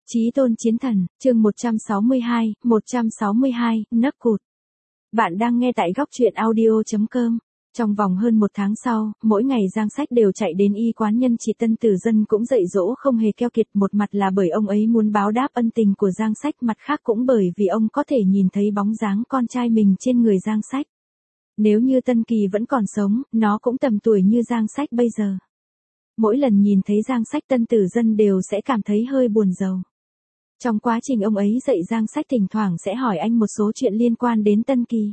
Chí tôn chiến thần, chương 162, nấc cụt. Bạn đang nghe tại góc truyện audio.com. Trong vòng hơn một tháng sau, mỗi ngày Giang Sách đều chạy đến y quán nhân chị Tân Tử Dân cũng dạy dỗ không hề keo kiệt, một mặt là bởi ông ấy muốn báo đáp ân tình của Giang Sách, mặt khác cũng bởi vì ông có thể nhìn thấy bóng dáng con trai mình trên người Giang Sách. Nếu như Tân Kỳ vẫn còn sống, nó cũng tầm tuổi như Giang Sách bây giờ. Mỗi lần nhìn thấy Giang Sách, Tân Tử Dân đều sẽ cảm thấy hơi buồn rầu. Trong quá trình ông ấy dạy Giang Sách thỉnh thoảng sẽ hỏi anh một số chuyện liên quan đến Tân Kỳ.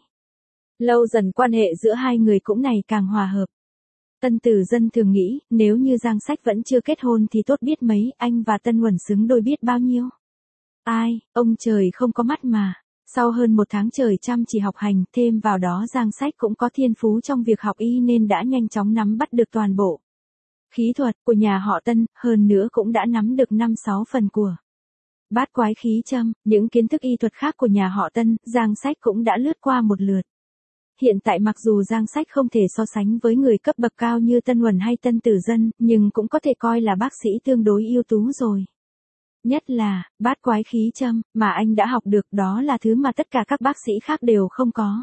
Lâu dần quan hệ giữa hai người cũng ngày càng hòa hợp. Tân Tử Dân thường nghĩ, nếu như Giang Sách vẫn chưa kết hôn thì tốt biết mấy, anh và Tân Huẩn xứng đôi biết bao nhiêu. Ai, ông trời không có mắt mà. Sau hơn một tháng trời chăm chỉ học hành, thêm vào đó Giang Sách cũng có thiên phú trong việc học y nên đã nhanh chóng nắm bắt được toàn bộ khí thuật của nhà họ Tân, hơn nữa cũng đã nắm được 5-6 phần của bát quái khí châm, những kiến thức y thuật khác của nhà họ Tân, Giang Sách cũng đã lướt qua một lượt. Hiện tại mặc dù Giang Sách không thể so sánh với người cấp bậc cao như Tân Huẩn hay Tân Tử Dân, nhưng cũng có thể coi là bác sĩ tương đối ưu tú rồi. Nhất là, bát quái khí châm, mà anh đã học được, đó là thứ mà tất cả các bác sĩ khác đều không có.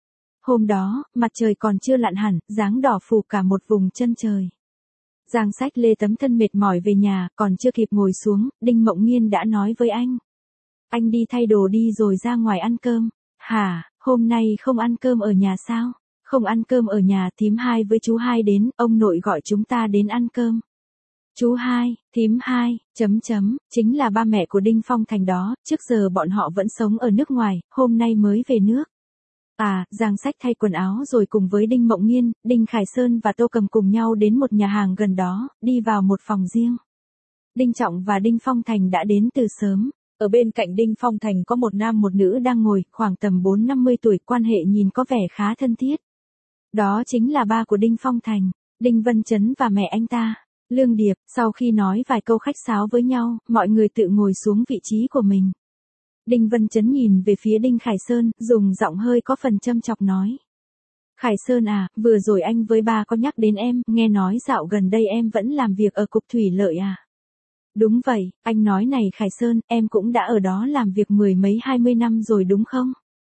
Hôm đó, mặt trời còn chưa lặn hẳn, dáng đỏ phủ cả một vùng chân trời. Giang Sách lê tấm thân mệt mỏi về nhà, còn chưa kịp ngồi xuống, Đinh Mộng Nghiên đã nói với anh. Anh đi thay đồ đi rồi ra ngoài ăn cơm. Hả, hôm nay không ăn cơm ở nhà sao? Không ăn cơm ở nhà, thím Hai với chú Hai đến, ông nội gọi chúng ta đến ăn cơm. Chú Hai, thím Hai, chính là ba mẹ của Đinh Phong Thành đó, trước giờ bọn họ vẫn sống ở nước ngoài, hôm nay mới về nước. À, Giang Sách thay quần áo rồi cùng với Đinh Mộng Nghiên, Đinh Khải Sơn và Tô Cầm cùng nhau đến một nhà hàng gần đó, đi vào một phòng riêng. Đinh Trọng và Đinh Phong Thành đã đến từ sớm. Ở bên cạnh Đinh Phong Thành có một nam một nữ đang ngồi, khoảng tầm 4-50 tuổi, quan hệ nhìn có vẻ khá thân thiết. Đó chính là ba của Đinh Phong Thành, Đinh Vân Chấn và mẹ anh ta, Lương Điệp. Sau khi nói vài câu khách sáo với nhau, mọi người tự ngồi xuống vị trí của mình. Đinh Vân Chấn nhìn về phía Đinh Khải Sơn, dùng giọng hơi có phần châm chọc nói. Khải Sơn à, vừa rồi anh với ba có nhắc đến em, nghe nói dạo gần đây em vẫn làm việc ở cục thủy lợi à? Đúng vậy, anh nói này Khải Sơn, em cũng đã ở đó làm việc 10 mấy 20 năm rồi đúng không?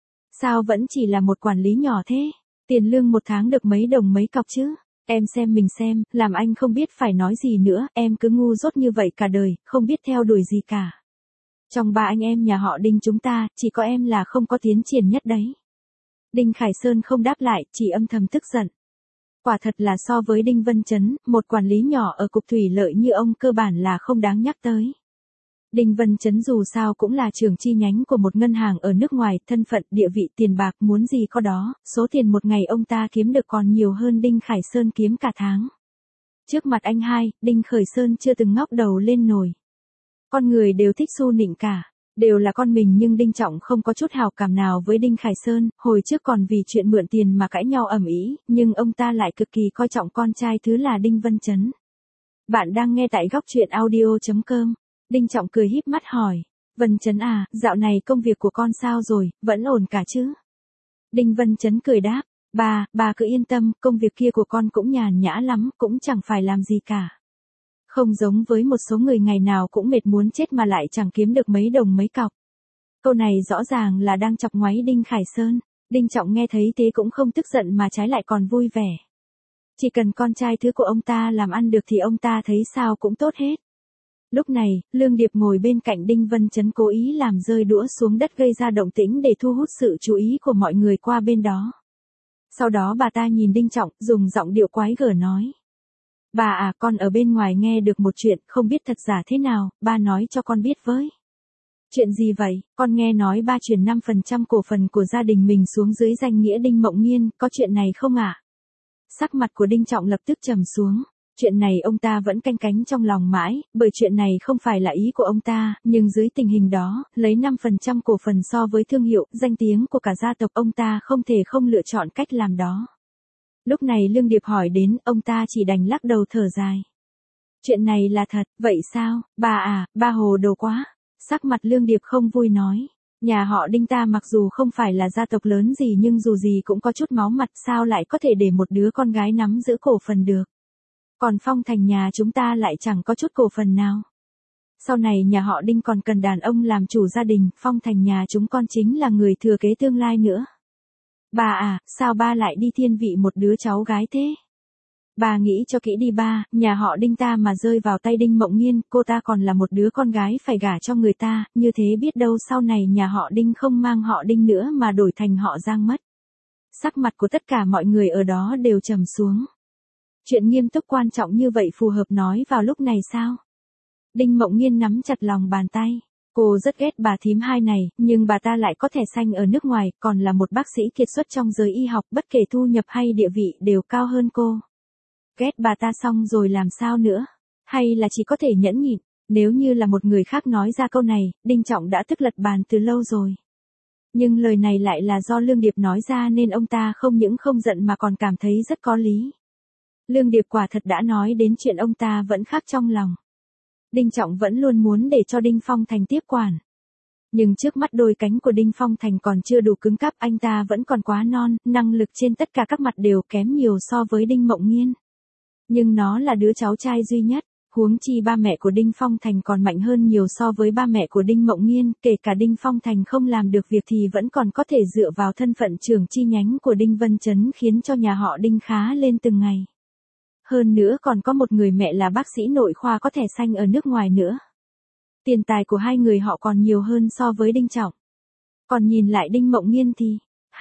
Sao vẫn chỉ là một quản lý nhỏ thế? Tiền lương một tháng được mấy đồng mấy cọc chứ? Em xem mình xem, làm anh không biết phải nói gì nữa, em cứ ngu dốt như vậy cả đời, không biết theo đuổi gì cả. Trong ba anh em nhà họ Đinh chúng ta, chỉ có em là không có tiến triển nhất đấy. Đinh Khải Sơn không đáp lại, chỉ âm thầm tức giận. Quả thật là so với Đinh Vân Chấn, một quản lý nhỏ ở cục thủy lợi như ông cơ bản là không đáng nhắc tới. Đinh Vân Chấn dù sao cũng là trưởng chi nhánh của một ngân hàng ở nước ngoài, thân phận, địa vị, tiền bạc muốn gì có đó, số tiền một ngày ông ta kiếm được còn nhiều hơn Đinh Khải Sơn kiếm cả tháng. Trước mặt anh hai, Đinh Khởi Sơn chưa từng ngóc đầu lên nổi. Con người đều thích xu nịnh cả, đều là con mình, nhưng Đinh Trọng không có chút hào cảm nào với Đinh Khải Sơn, hồi trước còn vì chuyện mượn tiền mà cãi nhau ầm ĩ, nhưng ông ta lại cực kỳ coi trọng con trai thứ là Đinh Vân Chấn. Bạn đang nghe tại góc truyện audio.com. Đinh Trọng cười híp mắt hỏi, Vân Chấn à, dạo này công việc của con sao rồi, vẫn ổn cả chứ? Đinh Vân Chấn cười đáp, bà cứ yên tâm, công việc kia của con cũng nhàn nhã lắm, cũng chẳng phải làm gì cả. Không giống với một số người ngày nào cũng mệt muốn chết mà lại chẳng kiếm được mấy đồng mấy cọc. Câu này rõ ràng là đang chọc ngoáy Đinh Khải Sơn. Đinh Trọng nghe thấy thế cũng không tức giận mà trái lại còn vui vẻ. Chỉ cần con trai thứ của ông ta làm ăn được thì ông ta thấy sao cũng tốt hết. Lúc này, Lương Điệp ngồi bên cạnh Đinh Vân Chấn cố ý làm rơi đũa xuống đất gây ra động tĩnh để thu hút sự chú ý của mọi người qua bên đó. Sau đó bà ta nhìn Đinh Trọng, dùng giọng điệu quái gở nói. Bà à, con ở bên ngoài nghe được một chuyện, không biết thật giả thế nào, ba nói cho con biết với. Chuyện gì vậy? Con nghe nói ba chuyển 5% cổ phần của gia đình mình xuống dưới danh nghĩa Đinh Mộng Nghiên, có chuyện này không ạ? Sắc mặt của Đinh Trọng lập tức trầm xuống. Chuyện này ông ta vẫn canh cánh trong lòng mãi, bởi chuyện này không phải là ý của ông ta, nhưng dưới tình hình đó, lấy 5% cổ phần so với thương hiệu, danh tiếng của cả gia tộc, ông ta không thể không lựa chọn cách làm đó. Lúc này Lương Điệp hỏi đến, ông ta chỉ đành lắc đầu thở dài. Chuyện này là thật, vậy sao, bà à, ba hồ đồ quá. Sắc mặt Lương Điệp không vui nói. Nhà họ Đinh ta mặc dù không phải là gia tộc lớn gì nhưng dù gì cũng có chút máu mặt, sao lại có thể để một đứa con gái nắm giữ cổ phần được. Còn Phong Thành nhà chúng ta lại chẳng có chút cổ phần nào. Sau này nhà họ Đinh còn cần đàn ông làm chủ gia đình, Phong Thành nhà chúng con chính là người thừa kế tương lai nữa. Bà à, sao ba lại đi thiên vị một đứa cháu gái thế? Bà nghĩ cho kỹ đi ba, nhà họ Đinh ta mà rơi vào tay Đinh Mộng Nhiên, cô ta còn là một đứa con gái phải gả cho người ta, như thế biết đâu sau này nhà họ Đinh không mang họ Đinh nữa mà đổi thành họ Giang mất. Sắc mặt của tất cả mọi người ở đó đều trầm xuống. Chuyện nghiêm túc quan trọng như vậy phù hợp nói vào lúc này sao? Đinh Mộng Nhiên nắm chặt lòng bàn tay. Cô rất ghét bà thím hai này, nhưng bà ta lại có thẻ xanh ở nước ngoài, còn là một bác sĩ kiệt xuất trong giới y học, bất kể thu nhập hay địa vị đều cao hơn cô. Ghét bà ta xong rồi làm sao nữa? Hay là chỉ có thể nhẫn nhịn? Nếu như là một người khác nói ra câu này, Đinh Trọng đã tức lật bàn từ lâu rồi. Nhưng lời này lại là do Lương Điệp nói ra nên ông ta không những không giận mà còn cảm thấy rất có lý. Lương Điệp quả thật đã nói đến chuyện ông ta vẫn khắc trong lòng. Đinh Trọng vẫn luôn muốn để cho Đinh Phong Thành tiếp quản. Nhưng trước mắt đôi cánh của Đinh Phong Thành còn chưa đủ cứng cáp, anh ta vẫn còn quá non, năng lực trên tất cả các mặt đều kém nhiều so với Đinh Mộng Nhiên. Nhưng nó là đứa cháu trai duy nhất, huống chi ba mẹ của Đinh Phong Thành còn mạnh hơn nhiều so với ba mẹ của Đinh Mộng Nhiên, kể cả Đinh Phong Thành không làm được việc thì vẫn còn có thể dựa vào thân phận trưởng chi nhánh của Đinh Vân Chấn khiến cho nhà họ Đinh khá lên từng ngày. Hơn nữa còn có một người mẹ là bác sĩ nội khoa có thẻ xanh ở nước ngoài nữa. Tiền tài của hai người họ còn nhiều hơn so với Đinh Trọng. Còn nhìn lại Đinh Mộng Nhiên thì,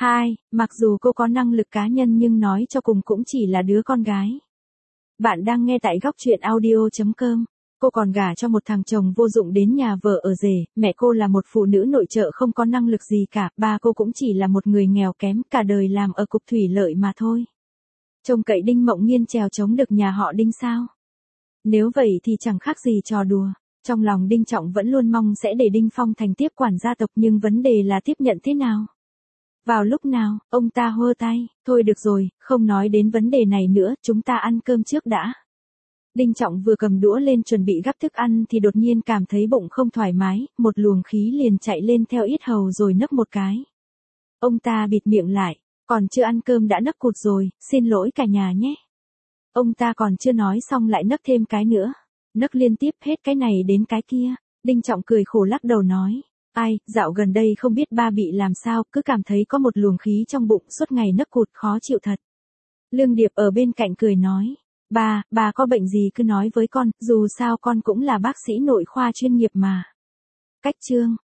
mặc dù cô có năng lực cá nhân nhưng nói cho cùng cũng chỉ là đứa con gái. Bạn đang nghe tại góc truyện audio.com. Cô còn gả cho một thằng chồng vô dụng đến nhà vợ ở rể, mẹ cô là một phụ nữ nội trợ không có năng lực gì cả, ba cô cũng chỉ là một người nghèo kém cả đời làm ở cục thủy lợi mà thôi. Trông cậy Đinh Mộng Nhiên trèo chống được nhà họ Đinh sao? Nếu vậy thì chẳng khác gì trò đùa. Trong lòng Đinh Trọng vẫn luôn mong sẽ để Đinh Phong Thành tiếp quản gia tộc nhưng vấn đề là tiếp nhận thế nào? Vào lúc nào, ông ta hơ tay, thôi được rồi, không nói đến vấn đề này nữa, chúng ta ăn cơm trước đã. Đinh Trọng vừa cầm đũa lên chuẩn bị gắp thức ăn thì đột nhiên cảm thấy bụng không thoải mái, một luồng khí liền chạy lên theo yết hầu rồi nấc một cái. Ông ta bịt miệng lại, còn chưa ăn cơm đã nấc cụt rồi, xin lỗi cả nhà nhé. Ông ta còn chưa nói xong lại nấc thêm cái nữa, nấc liên tiếp hết cái này đến cái kia. Đinh Trọng cười khổ lắc đầu nói. Ai, dạo gần đây không biết ba bị làm sao, cứ cảm thấy có một luồng khí trong bụng suốt ngày nấc cụt khó chịu thật. Lương Điệp ở bên cạnh cười nói, bà có bệnh gì cứ nói với con, dù sao con cũng là bác sĩ nội khoa chuyên nghiệp mà. Cách chương